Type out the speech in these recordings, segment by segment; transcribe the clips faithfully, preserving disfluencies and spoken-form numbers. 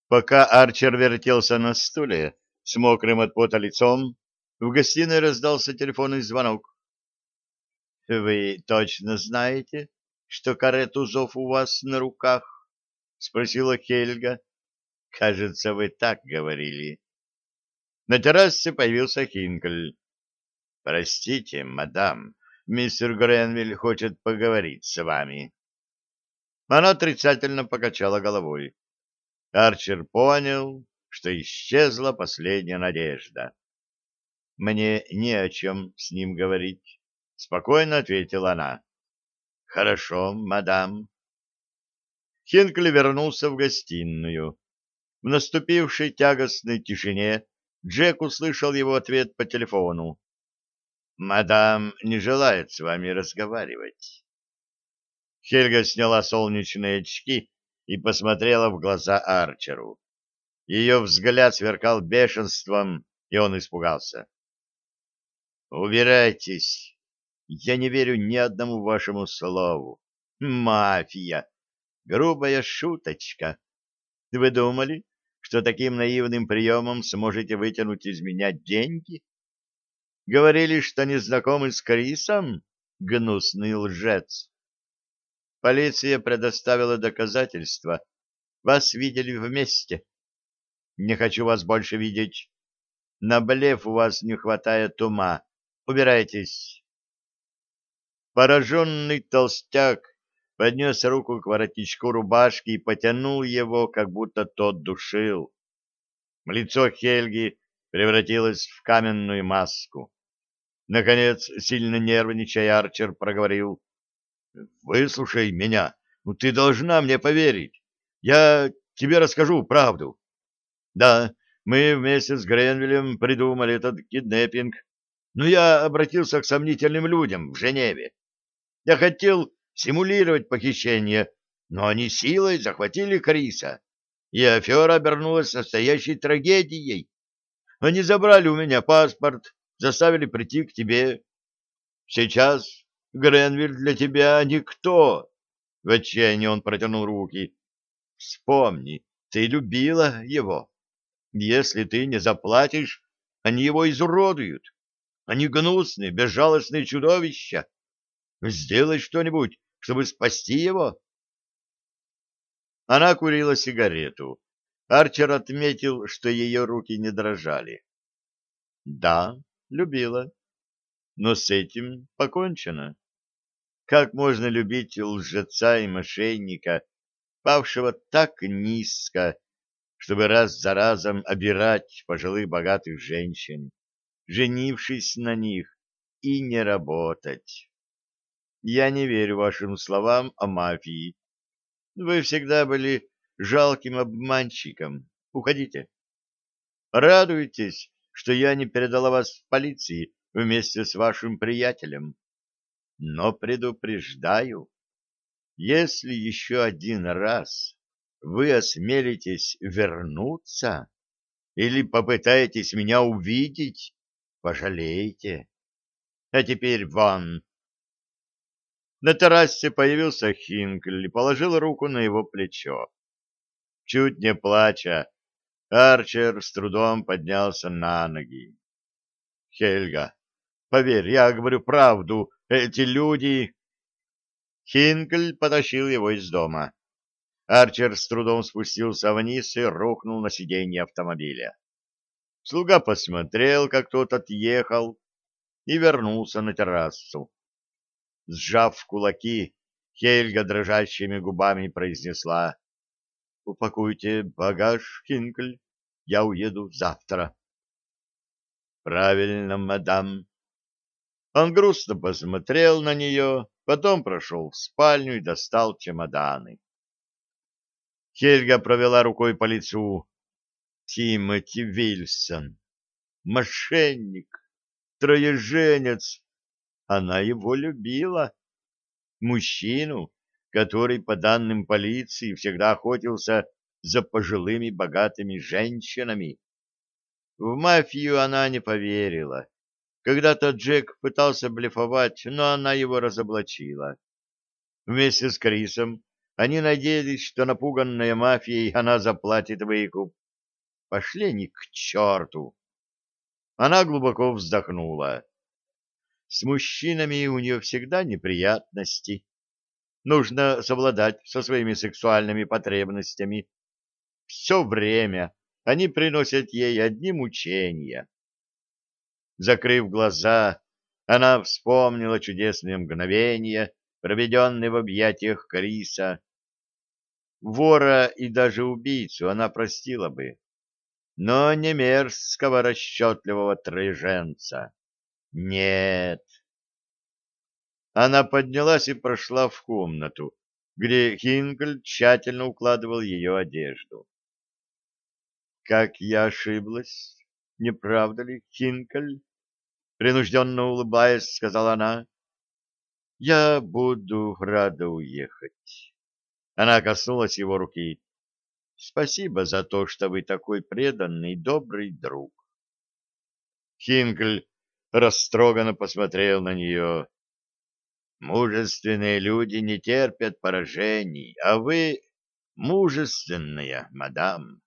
Пока Арчер вертелся на стуле с мокрым от пота лицом, в гостиной раздался телефонный звонок. — Вы точно знаете, что каретузов у вас на руках? — спросила Хельга. — Кажется, вы так говорили. На террасе появился Хинкель. — Простите, мадам, мистер Гренвилл хочет поговорить с вами. Она отрицательно покачала головой. Арчер понял, что исчезла последняя надежда. — Мне не о чем с ним говорить, — спокойно ответила она. — Хорошо, мадам. Хинкли вернулся в гостиную. В наступившей тягостной тишине Джек услышал его ответ по телефону. — Мадам не желает с вами разговаривать. Хельга сняла солнечные очки и посмотрела в глаза Арчеру. Ее взгляд сверкал бешенством, и он испугался. «Убирайтесь! Я не верю ни одному вашему слову. Мафия! Грубая шуточка. Вы думали, что таким наивным приемом сможете вытянуть из меня деньги? Говорили, что не знакомы с Крисом? Гнусный лжец! Полиция предоставила доказательства. Вас видели вместе. Не хочу вас больше видеть. На блеф у вас не хватает ума. Убирайтесь. Пораженный толстяк поднес руку к воротничку рубашки и потянул его, как будто тот душил. Лицо Хельги превратилось в каменную маску. Наконец, сильно нервничая, Арчер проговорил: «Выслушай меня. Ну, ты должна мне поверить. Я тебе расскажу правду. Да, мы вместе с Гренвиллем придумали этот киднеппинг, но я обратился к сомнительным людям в Женеве. Я хотел симулировать похищение, но они силой захватили Криса, и афера обернулась настоящей трагедией. Они забрали у меня паспорт, заставили прийти к тебе. Сейчас Гренвилл для тебя никто. В отчаянии он протянул руки. Вспомни, ты любила его. Если ты не заплатишь, они его изуродуют. Они гнусные, безжалостные чудовища. Сделай что-нибудь, чтобы спасти его. Она курила сигарету. Арчер отметил, что ее руки не дрожали. Да, любила. Но с этим покончено. Как можно любить лжеца и мошенника, павшего так низко, чтобы раз за разом обирать пожилых богатых женщин, женившись на них, и не работать? Я не верю вашим словам о мафии. Вы всегда были жалким обманщиком. Уходите. Радуйтесь, что я не передала вас в полиции вместе с вашим приятелем. Но предупреждаю, если еще один раз вы осмелитесь вернуться или попытаетесь меня увидеть, пожалеете. А теперь вон. На террасе появился Хинкель и положил руку на его плечо. Чуть не плача, Арчер с трудом поднялся на ноги. Хельга, поверь, я говорю правду, эти люди... Хинкель потащил его из дома. Арчер с трудом спустился вниз и рухнул на сиденье автомобиля. Слуга посмотрел, как тот отъехал, и вернулся на террасу. Сжав кулаки, Хельга дрожащими губами произнесла: — Упакуйте багаж, Хинкель, я уеду завтра. — Правильно, мадам. Он грустно посмотрел на нее, потом прошел в спальню и достал чемоданы. Хельга провела рукой по лицу. Тимоти Вильсон. Мошенник, троеженец. Она его любила. Мужчину, который, по данным полиции, всегда охотился за пожилыми богатыми женщинами. В мафию она не поверила. Когда-то Джек пытался блефовать, но она его разоблачила. Вместе с Крисом Они надеялись, что напуганная мафией она заплатит выкуп. Пошли они к черту. Она глубоко вздохнула. С мужчинами у нее всегда неприятности. Нужно совладать со своими сексуальными потребностями. Все время они приносят ей одни мучения. Закрыв глаза, она вспомнила чудесные мгновения, проведенные в объятиях Криса. Вора и даже убийцу она простила бы, но не мерзкого расчетливого троеженца. Нет. Она поднялась и прошла в комнату, где Хинкель тщательно укладывал ее одежду. «Как я ошиблась, не правда ли, Хинкель?» Принужденно улыбаясь, сказала она. «Я буду рада уехать». Она коснулась его руки. «Спасибо за то, что вы такой преданный, добрый друг». Хинкель растроганно посмотрел на нее. «Мужественные люди не терпят поражений, а вы мужественная, мадам».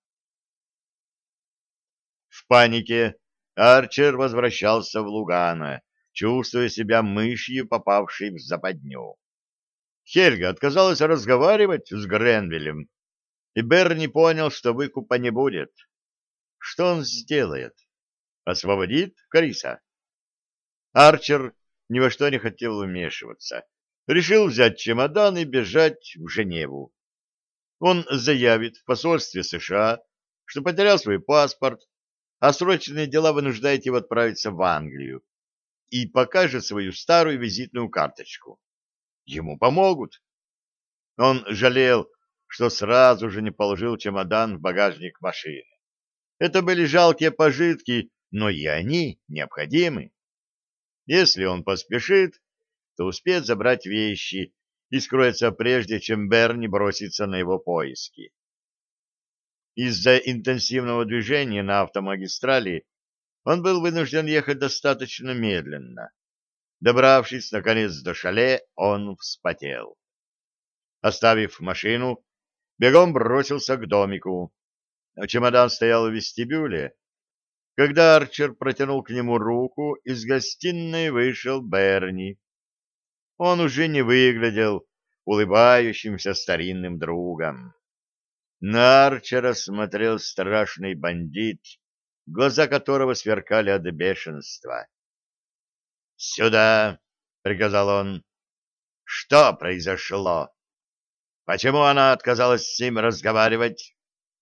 В панике Арчер возвращался в Лугано, чувствуя себя мышью, попавшей в западню. Хельга отказалась разговаривать с Гренвиллем, и Берни понял, что выкупа не будет. Что он сделает? Освободит Криса? Арчер ни во что не хотел вмешиваться. Решил взять чемодан и бежать в Женеву. Он заявит в посольстве США, что потерял свой паспорт, а срочные дела вынуждают его отправиться в Англию, и покажет свою старую визитную карточку. Ему помогут. Он жалел, что сразу же не положил чемодан в багажник машины. Это были жалкие пожитки, но и они необходимы. Если он поспешит, то успеет забрать вещи и скроется прежде, чем Берни бросится на его поиски. Из-за интенсивного движения на автомагистрали он был вынужден ехать достаточно медленно. Добравшись, наконец, до шале, он вспотел. Оставив машину, бегом бросился к домику. Чемодан стоял в вестибюле. Когда Арчер протянул к нему руку, из гостиной вышел Берни. Он уже не выглядел улыбающимся старинным другом. На Арчера смотрел страшный бандит, глаза которого сверкали от бешенства. «Сюда!» — приказал он. «Что произошло? Почему она отказалась с ним разговаривать?»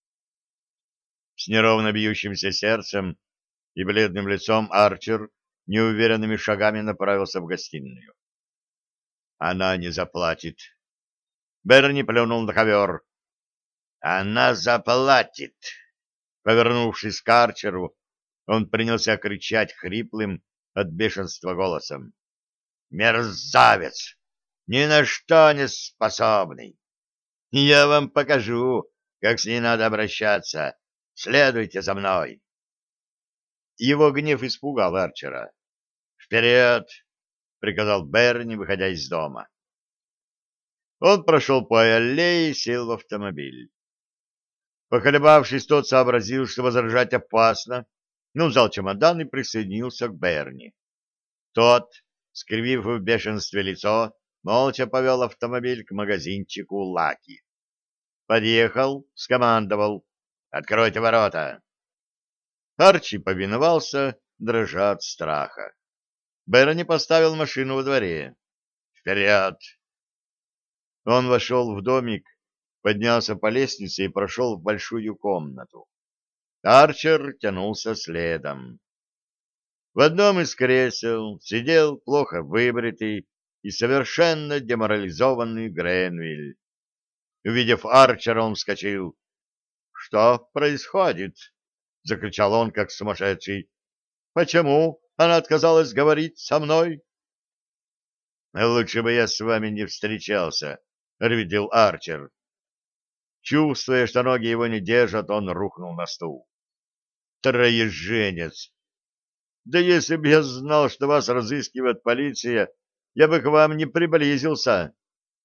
С неровно бьющимся сердцем и бледным лицом Арчер неуверенными шагами направился в гостиную. «Она не заплатит». Берни плюнул на ковер. «Она заплатит!» Повернувшись к Арчеру, он принялся кричать хриплым от бешенства голосом. «Мерзавец! Ни на что не способный! Я вам покажу, как с ней надо обращаться. Следуйте за мной!» Его гнев испугал Арчера. «Вперед!» — приказал Берни, выходя из дома. Он прошел по аллее и сел в автомобиль. Поколебавшись, тот сообразил, что возражать опасно, но взял чемодан и присоединился к Берни. Тот, скривив в бешенстве лицо, молча повел автомобиль к магазинчику «Лаки». Подъехал, скомандовал: «Откройте ворота!» Арчи повиновался, дрожа от страха. Берни поставил машину во дворе. «Вперед!» Он вошел в домик, поднялся по лестнице и прошел в большую комнату. Арчер тянулся следом. В одном из кресел сидел плохо выбритый и совершенно деморализованный Гренвилл. Увидев Арчера, он вскочил. «Что происходит?» — закричал он, как сумасшедший. «Почему она отказалась говорить со мной?» «Лучше бы я с вами не встречался», — ревел Арчер. Чувствуя, что ноги его не держат, он рухнул на стул. «Троеженец! Да если бы я знал, что вас разыскивает полиция, я бы к вам не приблизился.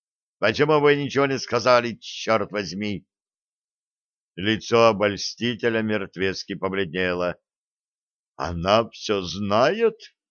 Почему вы ничего не сказали, черт возьми? Лицо обольстителя мертвецки побледнело. Она все знает?